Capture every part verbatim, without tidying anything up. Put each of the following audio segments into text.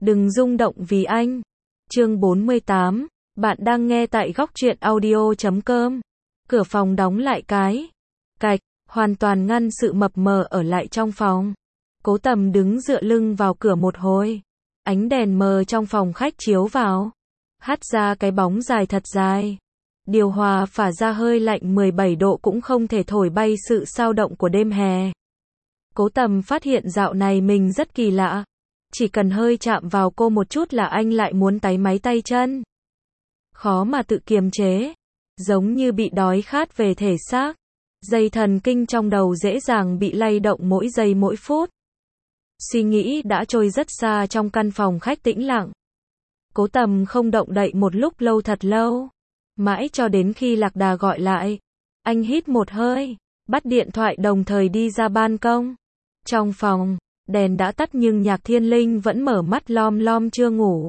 Đừng rung động vì anh. Chương bốn mươi tám, bạn đang nghe tại góc truyện audio chấm com. Cửa phòng đóng lại cái cạch, hoàn toàn ngăn sự mập mờ ở lại trong phòng. Cố Tầm đứng dựa lưng vào cửa một hồi. Ánh đèn mờ trong phòng khách chiếu vào, hắt ra cái bóng dài thật dài. Điều hòa phả ra hơi lạnh mười bảy độ cũng không thể thổi bay sự xao động của đêm hè. Cố Tầm phát hiện dạo này mình rất kỳ lạ. Chỉ cần hơi chạm vào cô một chút là anh lại muốn táy máy tay chân. Khó mà tự kiềm chế. Giống như bị đói khát về thể xác. Dây thần kinh trong đầu dễ dàng bị lay động mỗi giây mỗi phút. Suy nghĩ đã trôi rất xa trong căn phòng khách tĩnh lặng. Cố Tầm không động đậy một lúc lâu thật lâu. Mãi cho đến khi Lạc Đà gọi lại. Anh hít một hơi, bắt điện thoại đồng thời đi ra ban công. Trong phòng, đèn đã tắt nhưng Nhạc Thiên Linh vẫn mở mắt lom lom chưa ngủ.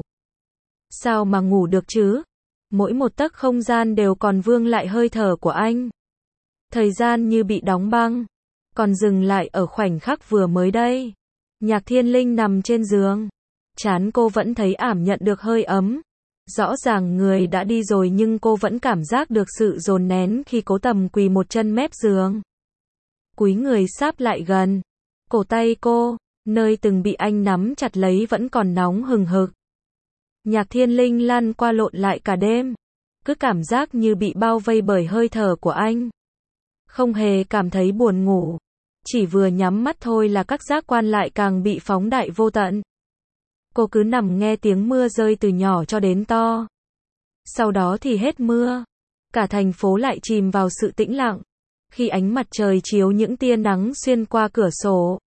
Sao mà ngủ được chứ? Mỗi một tấc không gian đều còn vương lại hơi thở của anh. Thời gian như bị đóng băng, còn dừng lại ở khoảnh khắc vừa mới đây. Nhạc Thiên Linh nằm trên giường. Trán cô vẫn thấy ảm nhận được hơi ấm. Rõ ràng người đã đi rồi nhưng cô vẫn cảm giác được sự dồn nén khi Cố Tầm quỳ một chân mép giường. Cúi người sáp lại gần. Cổ tay cô, nơi từng bị anh nắm chặt lấy vẫn còn nóng hừng hực. Nhạc Thiên Linh lăn qua lộn lại cả đêm. Cứ cảm giác như bị bao vây bởi hơi thở của anh. Không hề cảm thấy buồn ngủ. Chỉ vừa nhắm mắt thôi là các giác quan lại càng bị phóng đại vô tận. Cô cứ nằm nghe tiếng mưa rơi từ nhỏ cho đến to. Sau đó thì hết mưa. Cả thành phố lại chìm vào sự tĩnh lặng. Khi ánh mặt trời chiếu những tia nắng xuyên qua cửa sổ,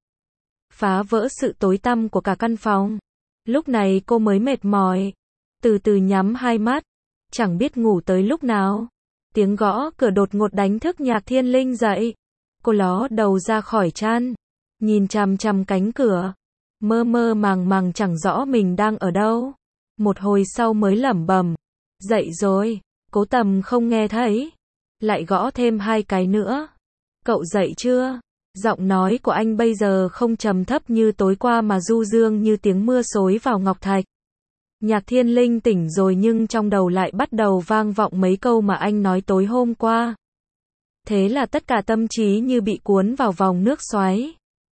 phá vỡ sự tối tăm của cả căn phòng. Lúc này cô mới mệt mỏi. Từ từ nhắm hai mắt. Chẳng biết ngủ tới lúc nào. Tiếng gõ cửa đột ngột đánh thức Nhạc Thiên Linh dậy. Cô ló đầu ra khỏi chăn. Nhìn chằm chằm cánh cửa. Mơ mơ màng màng chẳng rõ mình đang ở đâu. Một hồi sau mới lẩm bẩm. Dậy rồi. Cố Tầm không nghe thấy. Lại gõ thêm hai cái nữa. Cậu dậy chưa? Giọng nói của anh bây giờ không trầm thấp như tối qua mà du dương như tiếng mưa xối vào ngọc thạch. Nhạc Thiên Linh tỉnh rồi nhưng trong đầu lại bắt đầu vang vọng mấy câu mà anh nói tối hôm qua. Thế là tất cả tâm trí như bị cuốn vào vòng nước xoáy.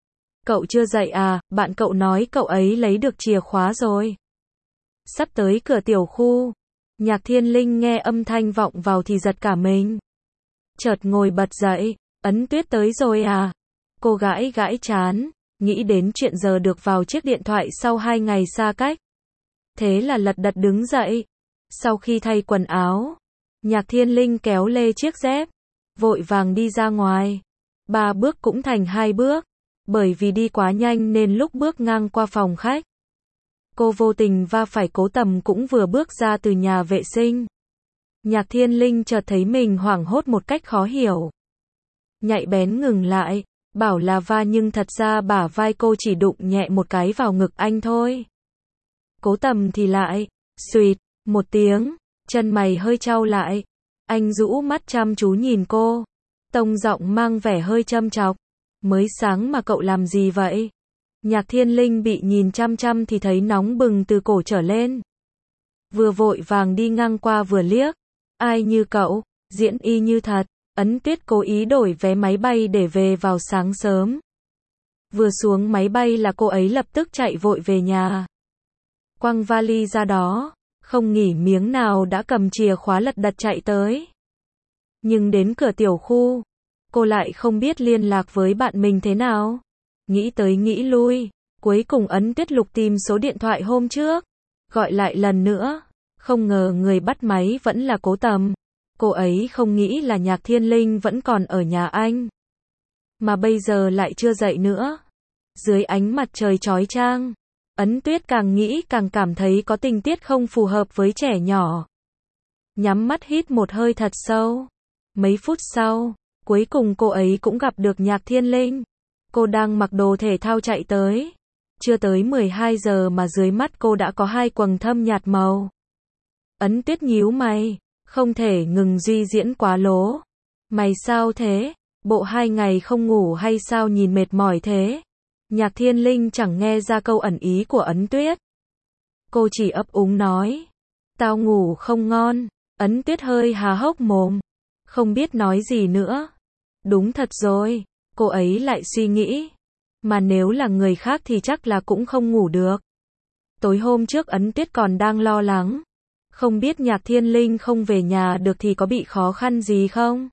Cậu chưa dậy à? Bạn cậu nói cậu ấy lấy được chìa khóa rồi. Sắp tới cửa tiểu khu. Nhạc Thiên Linh nghe âm thanh vọng vào thì giật cả mình. Chợt ngồi bật dậy. Ấn Tuyết tới rồi à? Cô gãi gãi trán, nghĩ đến chuyện giờ được vào chiếc điện thoại sau hai ngày xa cách. Thế là lật đật đứng dậy. Sau khi thay quần áo, Nhạc Thiên Linh kéo lê chiếc dép, vội vàng đi ra ngoài. Ba bước cũng thành hai bước, bởi vì đi quá nhanh nên lúc bước ngang qua phòng khách, cô vô tình va phải Cố Tầm cũng vừa bước ra từ nhà vệ sinh. Nhạc Thiên Linh chợt thấy mình hoảng hốt một cách khó hiểu. Nhạy bén ngừng lại, bảo là va nhưng thật ra bả vai cô chỉ đụng nhẹ một cái vào ngực anh thôi. Cố Tầm thì lại, xuỵt, một tiếng, chân mày hơi chau lại. Anh rũ mắt chăm chú nhìn cô. Tông giọng mang vẻ hơi châm chọc. Mới sáng mà cậu làm gì vậy? Nhạc Thiên Linh bị nhìn chăm chăm thì thấy nóng bừng từ cổ trở lên. Vừa vội vàng đi ngang qua vừa liếc. Ai như cậu, diễn y như thật. Ấn Tuyết cố ý đổi vé máy bay để về vào sáng sớm. Vừa xuống máy bay là cô ấy lập tức chạy vội về nhà. Quăng vali ra đó, không nghỉ miếng nào đã cầm chìa khóa lật đật chạy tới. Nhưng đến cửa tiểu khu, cô lại không biết liên lạc với bạn mình thế nào. Nghĩ tới nghĩ lui, cuối cùng Ấn Tuyết lục tìm số điện thoại hôm trước. Gọi lại lần nữa, không ngờ người bắt máy vẫn là Cố Tầm. Cô ấy không nghĩ là Nhạc Thiên Linh vẫn còn ở nhà anh. Mà bây giờ lại chưa dậy nữa. Dưới ánh mặt trời chói chang, Ấn Tuyết càng nghĩ càng cảm thấy có tình tiết không phù hợp với trẻ nhỏ. Nhắm mắt hít một hơi thật sâu. Mấy phút sau, cuối cùng cô ấy cũng gặp được Nhạc Thiên Linh. Cô đang mặc đồ thể thao chạy tới. Chưa tới mười hai giờ mà dưới mắt cô đã có hai quầng thâm nhạt màu. Ấn Tuyết nhíu mày. Không thể ngừng suy diễn quá lố. Mày sao thế? Bộ hai ngày không ngủ hay sao nhìn mệt mỏi thế? Nhạc Thiên Linh chẳng nghe ra câu ẩn ý của Ấn Tuyết. Cô chỉ ấp úng nói. Tao ngủ không ngon. Ấn Tuyết hơi há hốc mồm. Không biết nói gì nữa. Đúng thật rồi. Cô ấy lại suy nghĩ. Mà nếu là người khác thì chắc là cũng không ngủ được. Tối hôm trước Ấn Tuyết còn đang lo lắng. Không biết Nhạc Thiên Linh không về nhà được thì có bị khó khăn gì không?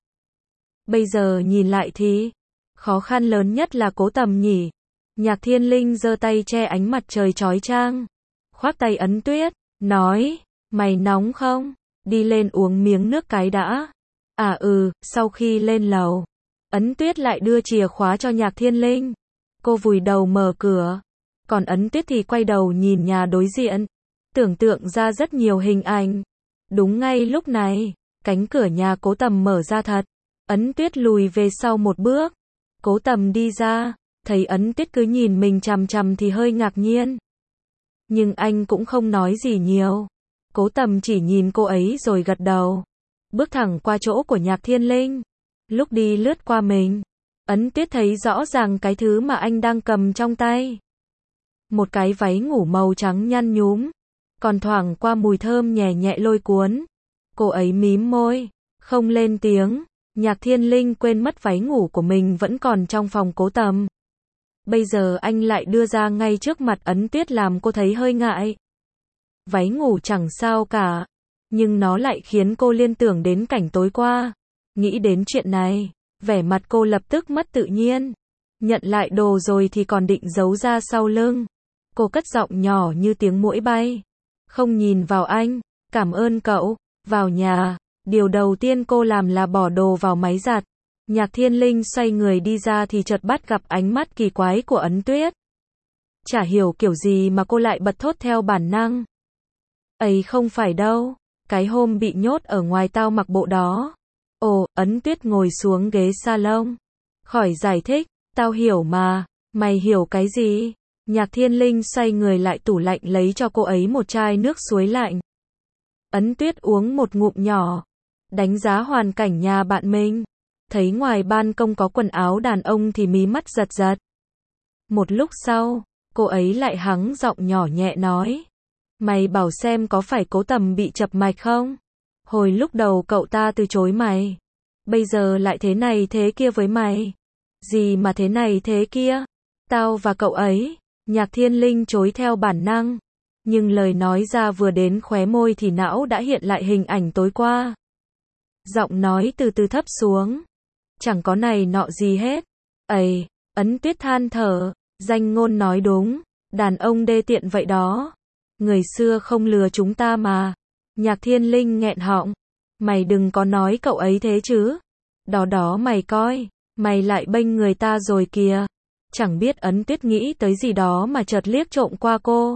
Bây giờ nhìn lại thì, khó khăn lớn nhất là Cố Tầm nhỉ. Nhạc Thiên Linh giơ tay che ánh mặt trời chói chang. Khoác tay Ấn Tuyết, nói, mày nóng không? Đi lên uống miếng nước cái đã. À ừ, sau khi lên lầu, Ấn Tuyết lại đưa chìa khóa cho Nhạc Thiên Linh. Cô vùi đầu mở cửa. Còn Ấn Tuyết thì quay đầu nhìn nhà đối diện. Tưởng tượng ra rất nhiều hình ảnh. Đúng ngay lúc này, cánh cửa nhà Cố Tầm mở ra thật. Ấn Tuyết lùi về sau một bước. Cố Tầm đi ra, thấy Ấn Tuyết cứ nhìn mình chằm chằm thì hơi ngạc nhiên. Nhưng anh cũng không nói gì nhiều. Cố Tầm chỉ nhìn cô ấy rồi gật đầu. Bước thẳng qua chỗ của Nhạc Thiên Linh. Lúc đi lướt qua mình, Ấn Tuyết thấy rõ ràng cái thứ mà anh đang cầm trong tay. Một cái váy ngủ màu trắng nhăn nhúm, còn thoảng qua mùi thơm nhẹ nhẹ lôi cuốn. Cô ấy mím môi, không lên tiếng. Nhạc Thiên Linh quên mất váy ngủ của mình vẫn còn trong phòng Cố Tầm. Bây giờ anh lại đưa ra ngay trước mặt Ấn Tuyết làm cô thấy hơi ngại. Váy ngủ chẳng sao cả, nhưng nó lại khiến cô liên tưởng đến cảnh tối qua. Nghĩ đến chuyện này, vẻ mặt cô lập tức mất tự nhiên. Nhận lại đồ rồi thì còn định giấu ra sau lưng. Cô cất giọng nhỏ như tiếng muỗi bay. Không nhìn vào anh, cảm ơn cậu. Vào nhà, điều đầu tiên cô làm là bỏ đồ vào máy giặt. Nhạc Thiên Linh xoay người đi ra thì chợt bắt gặp ánh mắt kỳ quái của Ấn Tuyết. Chả hiểu kiểu gì mà cô lại bật thốt theo bản năng. Ấy không phải đâu, cái hôm bị nhốt ở ngoài tao mặc bộ đó. Ồ, Ấn Tuyết ngồi xuống ghế salon. Khỏi giải thích, tao hiểu mà, mày hiểu cái gì? Nhạc Thiên Linh xoay người lại tủ lạnh lấy cho cô ấy một chai nước suối lạnh. Ấn Tuyết uống một ngụm nhỏ, đánh giá hoàn cảnh nhà bạn mình. Thấy ngoài ban công có quần áo đàn ông thì mí mắt giật giật. Một lúc sau, cô ấy lại hắng giọng nhỏ nhẹ nói. Mày bảo xem có phải Cố Tầm bị chập mạch không? Hồi lúc đầu cậu ta từ chối mày. Bây giờ lại thế này thế kia với mày. Gì mà thế này thế kia? Tao và cậu ấy. Nhạc Thiên Linh chối theo bản năng. Nhưng lời nói ra vừa đến khóe môi thì não đã hiện lại hình ảnh tối qua. Giọng nói từ từ thấp xuống. Chẳng có này nọ gì hết. Ây, Ấn Tuyết than thở. Danh ngôn nói đúng. Đàn ông đê tiện vậy đó. Người xưa không lừa chúng ta mà. Nhạc Thiên Linh nghẹn họng. Mày đừng có nói cậu ấy thế chứ. Đó đó mày coi. Mày lại bênh người ta rồi kìa. Chẳng biết Ấn Tuyết nghĩ tới gì đó mà chợt liếc trộm qua cô.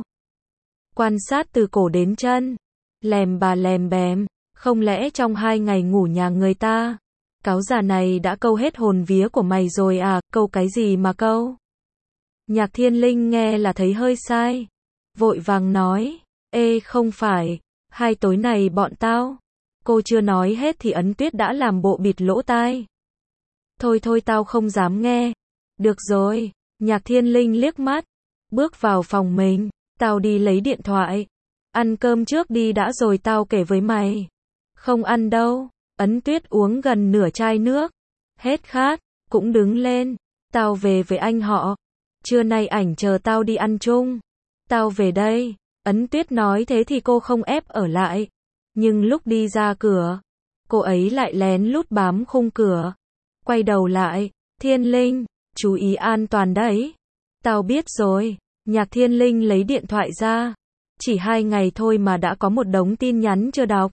Quan sát từ cổ đến chân. Lèm bà lèm bèm. Không lẽ trong hai ngày ngủ nhà người ta, cáo già này đã câu hết hồn vía của mày rồi à? Câu cái gì mà câu? Nhạc Thiên Linh nghe là thấy hơi sai. Vội vàng nói. Ê không phải. Hai tối này bọn tao. Cô chưa nói hết thì Ấn Tuyết đã làm bộ bịt lỗ tai. Thôi thôi tao không dám nghe. Được rồi. Nhạc Thiên Linh liếc mắt. Bước vào phòng mình. Tao đi lấy điện thoại. Ăn cơm trước đi đã rồi tao kể với mày. Không ăn đâu. Ấn Tuyết uống gần nửa chai nước. Hết khát. Cũng đứng lên. Tao về với anh họ. Trưa nay ảnh chờ tao đi ăn chung. Tao về đây. Ấn Tuyết nói thế thì cô không ép ở lại. Nhưng lúc đi ra cửa, cô ấy lại lén lút bám khung cửa. Quay đầu lại. Thiên Linh, chú ý an toàn đấy. Tao biết rồi. Nhạc Thiên Linh lấy điện thoại ra. Chỉ hai ngày thôi mà đã có một đống tin nhắn chưa đọc.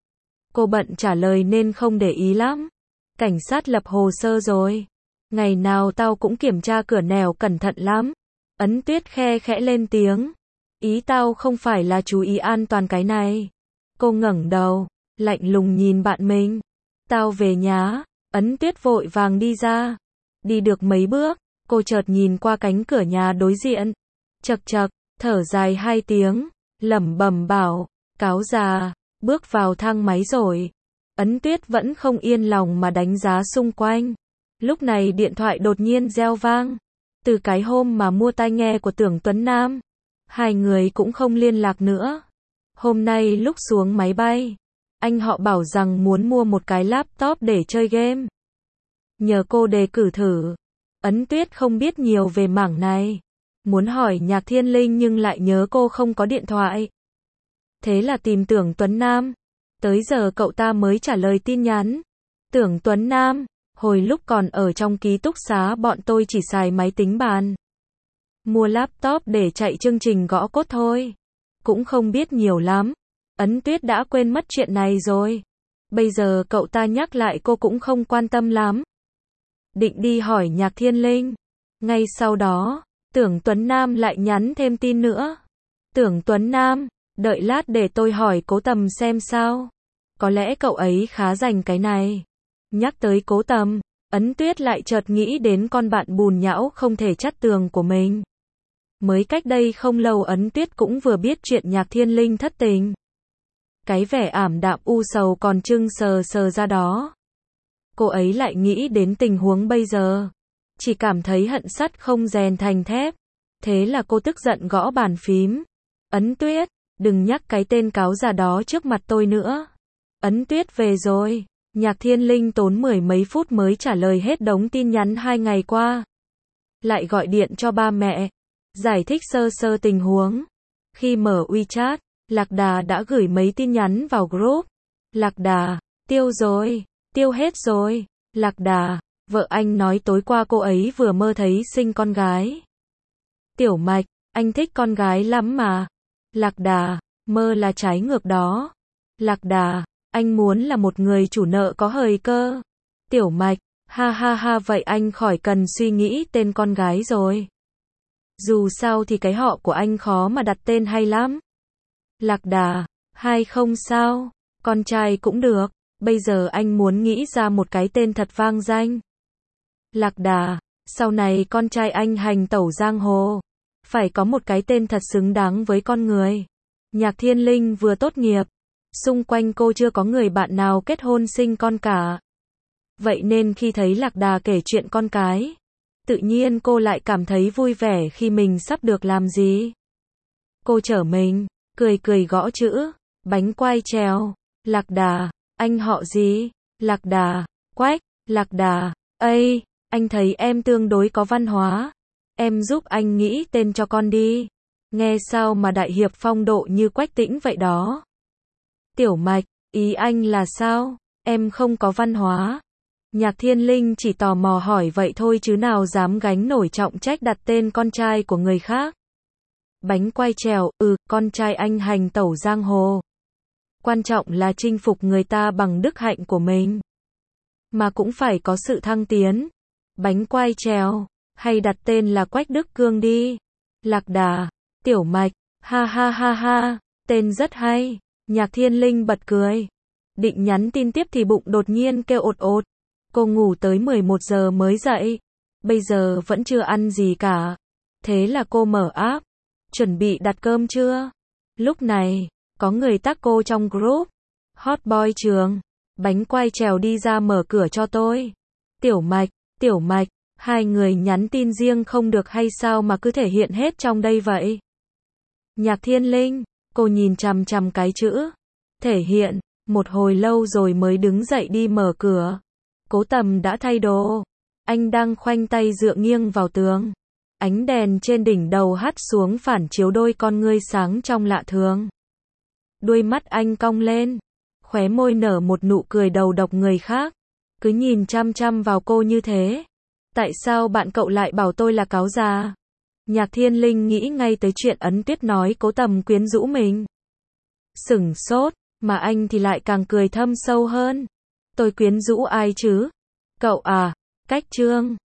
Cô bận trả lời nên không để ý lắm. Cảnh sát lập hồ sơ rồi. Ngày nào tao cũng kiểm tra cửa nẻo cẩn thận lắm. Ấn Tuyết khe khẽ lên tiếng. Ý tao không phải là chú ý an toàn cái này. Cô ngẩng đầu, lạnh lùng nhìn bạn mình. Tao về nhà. Ấn Tuyết vội vàng đi ra. Đi được mấy bước, cô chợt nhìn qua cánh cửa nhà đối diện. Chật chật, thở dài hai tiếng, lẩm bẩm bảo, cáo già, bước vào thang máy rồi. Ấn Tuyết vẫn không yên lòng mà đánh giá xung quanh. Lúc này điện thoại đột nhiên reo vang. Từ cái hôm mà mua tai nghe của Tưởng Tuấn Nam. Hai người cũng không liên lạc nữa. Hôm nay lúc xuống máy bay, anh họ bảo rằng muốn mua một cái laptop để chơi game. Nhờ cô đề cử thử. Ấn Tuyết không biết nhiều về mảng này. Muốn hỏi Nhạc Thiên Linh nhưng lại nhớ cô không có điện thoại. Thế là tìm Tưởng Tuấn Nam. Tới giờ cậu ta mới trả lời tin nhắn. Tưởng Tuấn Nam, hồi lúc còn ở trong ký túc xá bọn tôi chỉ xài máy tính bàn. Mua laptop để chạy chương trình gõ code thôi. Cũng không biết nhiều lắm. Ấn Tuyết đã quên mất chuyện này rồi. Bây giờ cậu ta nhắc lại cô cũng không quan tâm lắm. Định đi hỏi Nhạc Thiên Linh. Ngay sau đó, Tưởng Tuấn Nam lại nhắn thêm tin nữa. Tưởng Tuấn Nam, đợi lát để tôi hỏi Cố Tầm xem sao. Có lẽ cậu ấy khá rành cái này. Nhắc tới Cố Tầm, Ấn Tuyết lại chợt nghĩ đến con bạn bùn nhão không thể chắt tường của mình. Mới cách đây không lâu Ấn Tuyết cũng vừa biết chuyện Nhạc Thiên Linh thất tình. Cái vẻ ảm đạm u sầu còn trưng sờ sờ ra đó. Cô ấy lại nghĩ đến tình huống bây giờ. Chỉ cảm thấy hận sắt không rèn thành thép. Thế là cô tức giận gõ bàn phím. Ấn Tuyết, đừng nhắc cái tên cáo già đó trước mặt tôi nữa. Ấn Tuyết về rồi. Nhạc Thiên Linh tốn mười mấy phút mới trả lời hết đống tin nhắn hai ngày qua. Lại gọi điện cho ba mẹ. Giải thích sơ sơ tình huống. Khi mở WeChat, Lạc Đà đã gửi mấy tin nhắn vào group. Lạc Đà, tiêu rồi, tiêu hết rồi. Lạc Đà, vợ anh nói tối qua cô ấy vừa mơ thấy sinh con gái. Tiểu Mạch, anh thích con gái lắm mà. Lạc Đà, mơ là trái ngược đó. Lạc Đà, anh muốn là một người chủ nợ có hời cơ. Tiểu Mạch, ha ha ha vậy anh khỏi cần suy nghĩ tên con gái rồi. Dù sao thì cái họ của anh khó mà đặt tên hay lắm. Lạc Đà, hay không sao, con trai cũng được, bây giờ anh muốn nghĩ ra một cái tên thật vang danh. Lạc Đà, sau này con trai anh hành tẩu giang hồ, phải có một cái tên thật xứng đáng với con người. Nhạc Thiên Linh vừa tốt nghiệp, xung quanh cô chưa có người bạn nào kết hôn sinh con cả. Vậy nên khi thấy Lạc Đà kể chuyện con cái, tự nhiên cô lại cảm thấy vui vẻ khi mình sắp được làm gì. Cô trở mình, cười cười gõ chữ, bánh quai trèo. Lạc Đà, anh họ gì? Lạc Đà, Quách. Lạc Đà, ây, anh thấy em tương đối có văn hóa. Em giúp anh nghĩ tên cho con đi. Nghe sao mà đại hiệp phong độ như Quách Tĩnh vậy đó. Tiểu Mạch, ý anh là sao? Em không có văn hóa. Nhạc Thiên Linh chỉ tò mò hỏi vậy thôi chứ nào dám gánh nổi trọng trách đặt tên con trai của người khác. Bánh quai trèo, ừ, con trai anh hành tẩu giang hồ. Quan trọng là chinh phục người ta bằng đức hạnh của mình. Mà cũng phải có sự thăng tiến. Bánh quai trèo, hay đặt tên là Quách Đức Cương đi. Lạc Đà, Tiểu Mạch, ha ha ha ha, tên rất hay. Nhạc Thiên Linh bật cười. Định nhắn tin tiếp thì bụng đột nhiên kêu ột ột. Cô ngủ tới mười một giờ mới dậy. Bây giờ vẫn chưa ăn gì cả. Thế là cô mở app. Chuẩn bị đặt cơm chưa? Lúc này, có người tag cô trong group. Hot boy trường. Bánh quai trèo đi ra mở cửa cho tôi. Tiểu Mạch, Tiểu Mạch, hai người nhắn tin riêng không được hay sao mà cứ thể hiện hết trong đây vậy? Nhạc Thiên Linh, cô nhìn chằm chằm cái chữ. Thể hiện, một hồi lâu rồi mới đứng dậy đi mở cửa. Cố Tầm đã thay đồ. Anh đang khoanh tay dựa nghiêng vào tường. Ánh đèn trên đỉnh đầu hắt xuống phản chiếu đôi con ngươi sáng trong lạ thường. Đuôi mắt anh cong lên. Khóe môi nở một nụ cười đầu độc người khác. Cứ nhìn chăm chăm vào cô như thế. Tại sao bạn cậu lại bảo tôi là cáo già? Nhạc Thiên Linh nghĩ ngay tới chuyện Ấn Tuyết nói Cố Tầm quyến rũ mình. Sửng sốt, mà anh thì lại càng cười thâm sâu hơn. Tôi quyến rũ ai chứ? Cậu à, Cách Trương.